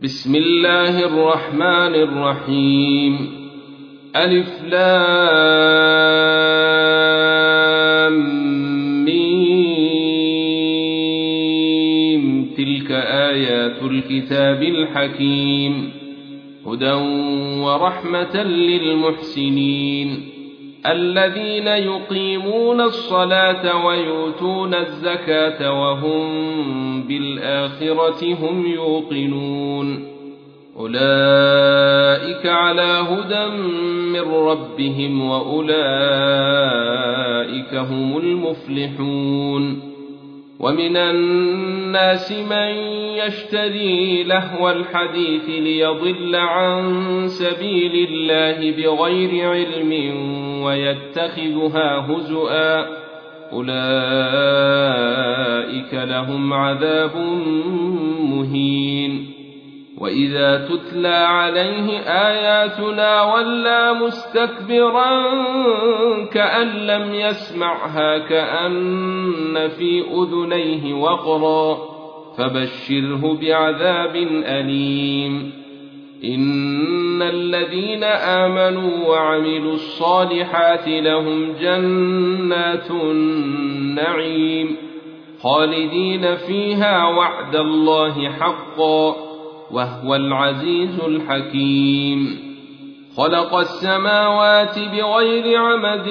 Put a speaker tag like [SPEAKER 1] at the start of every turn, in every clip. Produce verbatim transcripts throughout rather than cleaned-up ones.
[SPEAKER 1] بسم الله الرحمن الرحيم. ألف لام ميم. تلك آيات الكتاب الحكيم، هدى ورحمة للمحسنين الذين يقيمون الصلاة ويؤتون الزكاة وهم بالآخرة هم يوقنون. أولئك على هدى من ربهم وأولئك هم المفلحون. ومن الناس من يشتري لهو الحديث ليضل عن سبيل الله بغير علم ويتخذها هزؤا، أولئك لهم عذاب مهين. وإذا تتلى عليه آياتنا ولى مستكبرا كأن لم يسمعها كأن في أذنيه وقرا، فبشره بعذاب أليم. إن الذين آمنوا وعملوا الصالحات لهم جنات النعيم خالدين فيها وعد الله حقا وهو العزيز الحكيم. خلق السماوات بغير عمد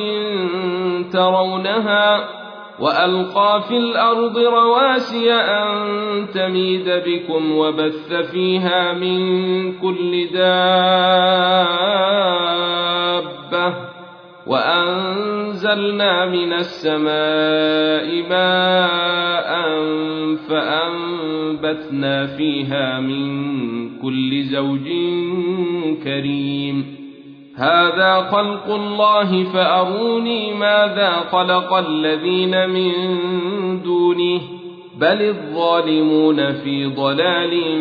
[SPEAKER 1] ترونها وألقى في الأرض رواسي أن تميد بكم وبث فيها من كل دابة وأنزلنا من السماء ماء فأنبتنا فيها من كل زوج كريم. هذا خلق الله فأروني ماذا خلق الذين من دونه بل الظالمون في ضلال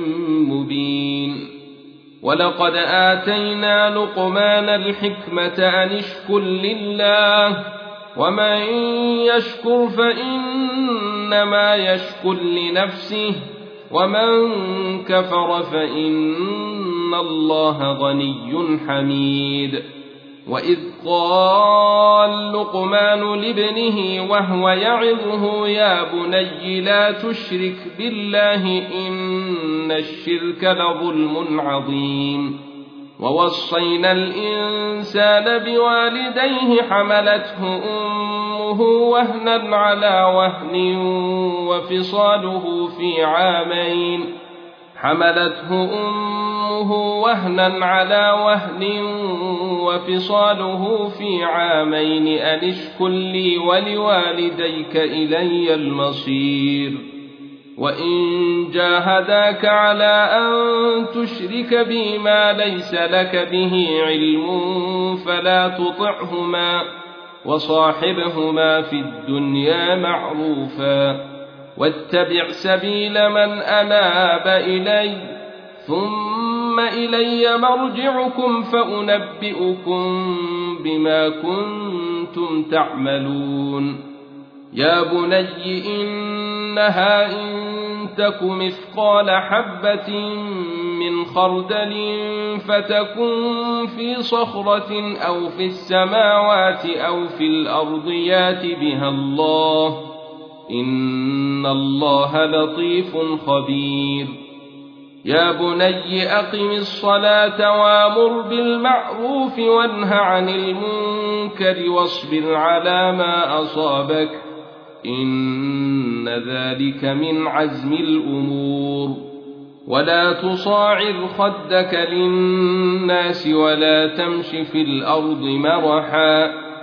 [SPEAKER 1] مبين. ولقد آتينا لقمان الحكمة أن اشكر لله ومن يشكر فإنما يشكر لنفسه ومن كفر فإن الله غني حميد. وإذ قال لقمان لابنه وهو يعظه يا بني لا تشرك بالله إن الشرك لظلم عظيم. ووصينا الإنسان بوالديه حملته أمه وهنا على وهن وفصاله في عامين حملته أمه وهنا على وهن وفصاله في عامين أن اشكر لي ولوالديك إلي المصير. وإن جاهداك على أن تشرك بي ما ليس لك به علم فلا تطعهما وصاحبهما في الدنيا معروفا واتبع سبيل من أناب إلي ثم إلي مرجعكم فأنبئكم بما كنتم تعملون. يا بني إنها إن تك مثقال حبة من خردل فتكن في صخرة أو في السماوات أو في الأرض يات بها الله إن الله لطيف خبير. يا بني أقم الصلاة وامر بالمعروف وانه عن المنكر واصبر على ما أصابك إن ذلك من عزم الأمور. ولا تصاعر خدك للناس ولا تمش في الأرض مرحا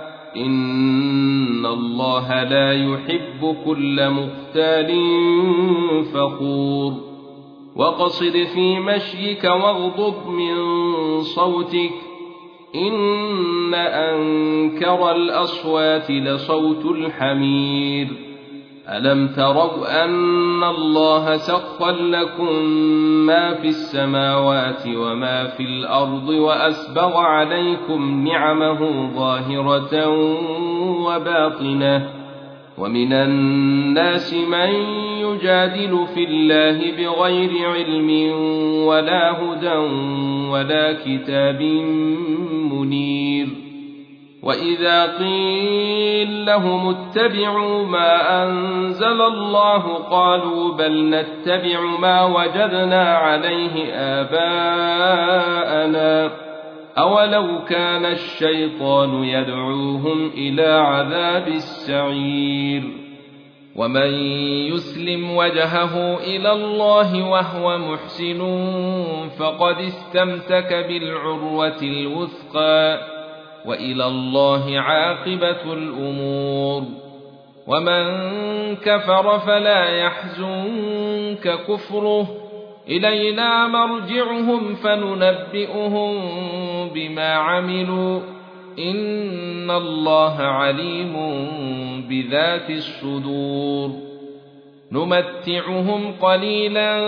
[SPEAKER 1] إن الله لا يحب كل مختال فخور. وقصد في مشيك واغضض من صوتك إن أنكر الأصوات لصوت الحمير. ألم تروا أن الله سخر لكم ما في السماوات وما في الأرض وأسبغ عليكم نعمه ظاهرة وباطنة ومن الناس من يجادل في الله بغير علم ولا هدى ولا كتاب منير. وإذا قيل لهم اتبعوا ما أنزل الله قالوا بل نتبع ما وجدنا عليه آباءنا أولو كان الشيطان يدعوهم إلى عذاب السعير. ومن يسلم وجهه إلى الله وهو محسن فقد استمسك بالعروة الوثقى وإلى الله عاقبة الأمور. ومن كفر فلا يحزنك كفره إلينا مرجعهم فننبئهم بما عملوا إن الله عليم بذات الصدور. نمتعهم قليلا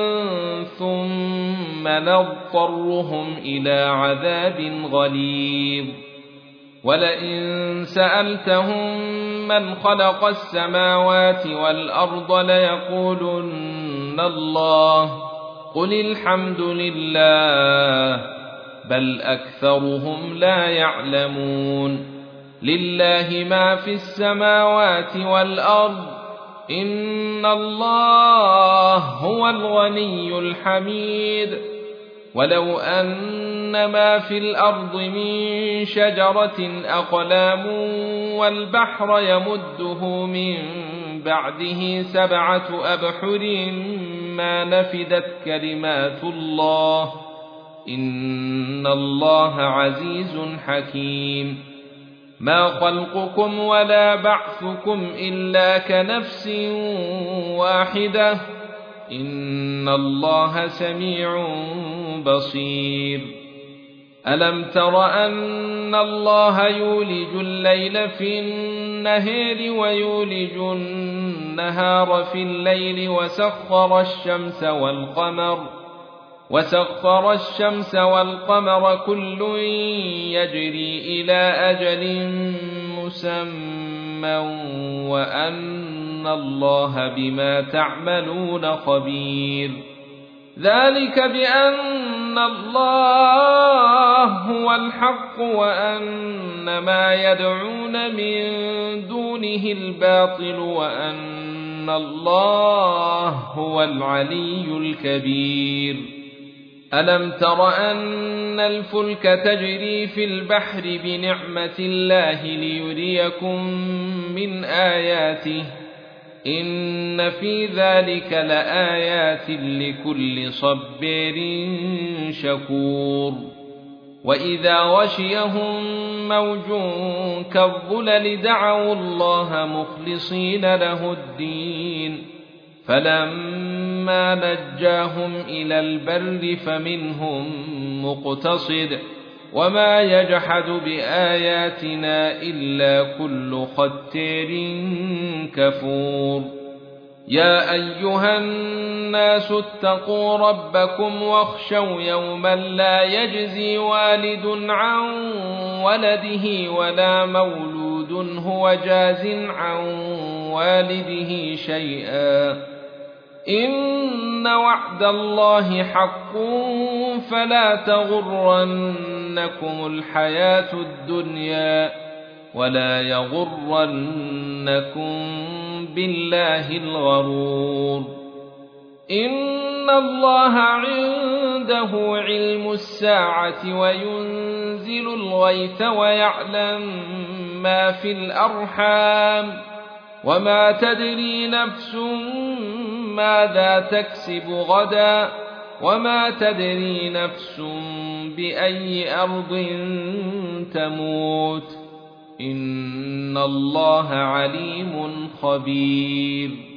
[SPEAKER 1] ثم نضطرهم إلى عذاب غليظ. ولئن سألتهم من خلق السماوات والأرض ليقولن الله قل الحمد لله بل أكثرهم لا يعلمون. لله ما في السماوات والأرض إن الله هو الغني الحميد. ولو أن ما في الأرض من شجرة أقلام والبحر يمده من بعده سبعة أبحر ما نفدت كلمات الله إن الله عزيز حكيم. ما خلقكم ولا بعثكم إلا كنفس واحدة إن الله سميع بصير. ألم تر أن الله يولج الليل في النهار ويولج النهار في الليل وسخر الشمس والقمر وسخر الشمس والقمر كل يجري إلى أجل مسمى وأن الله بما تعملون خبير. ذلك بأن الله هو الحق وأن ما يدعون من دونه الباطل وأن الله هو العلي الكبير. ألم تر أن الفلك تجري في البحر بنعمة الله ليريكم من آياته إن في ذلك لآيات لكل صبار شكور. وإذا غشيهم موج كالظلل دعوا الله مخلصين له الدين فلما نجاهم إلى البر فمنهم مقتصد وما يجحد بآياتنا إلا كل ختار كفور. يا أيها الناس اتقوا ربكم واخشوا يوما لا يجزي والد عن ولده ولا مولود هو جاز عن والده شيئا إن وعد الله حق فلا تغرنكم الحياة الدنيا ولا يغرنكم بالله الغرور. إن الله عنده علم الساعة وينزل الغيث ويعلم ما في الأرحام وما تدري نفس ماذا تكسب غدا وما تدري نفس بأي أرض تموت إن الله عليم خبير.